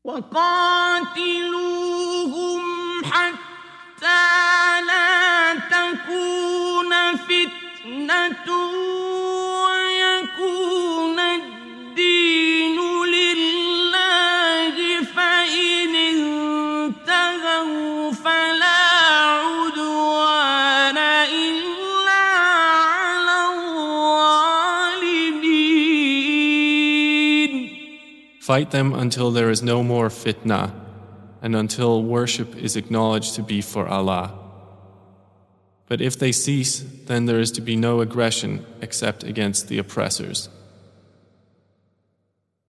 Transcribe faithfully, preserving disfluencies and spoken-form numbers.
وقاتلوهم حتى لا تكون فتنة ويكون الدين لله فإن انتهوا فلا عدوان إلا على الظالمين. Fight them until there is no more fitna, and until worship is acknowledged to be for Allah. But if they cease, then there is to be no aggression except against the oppressors.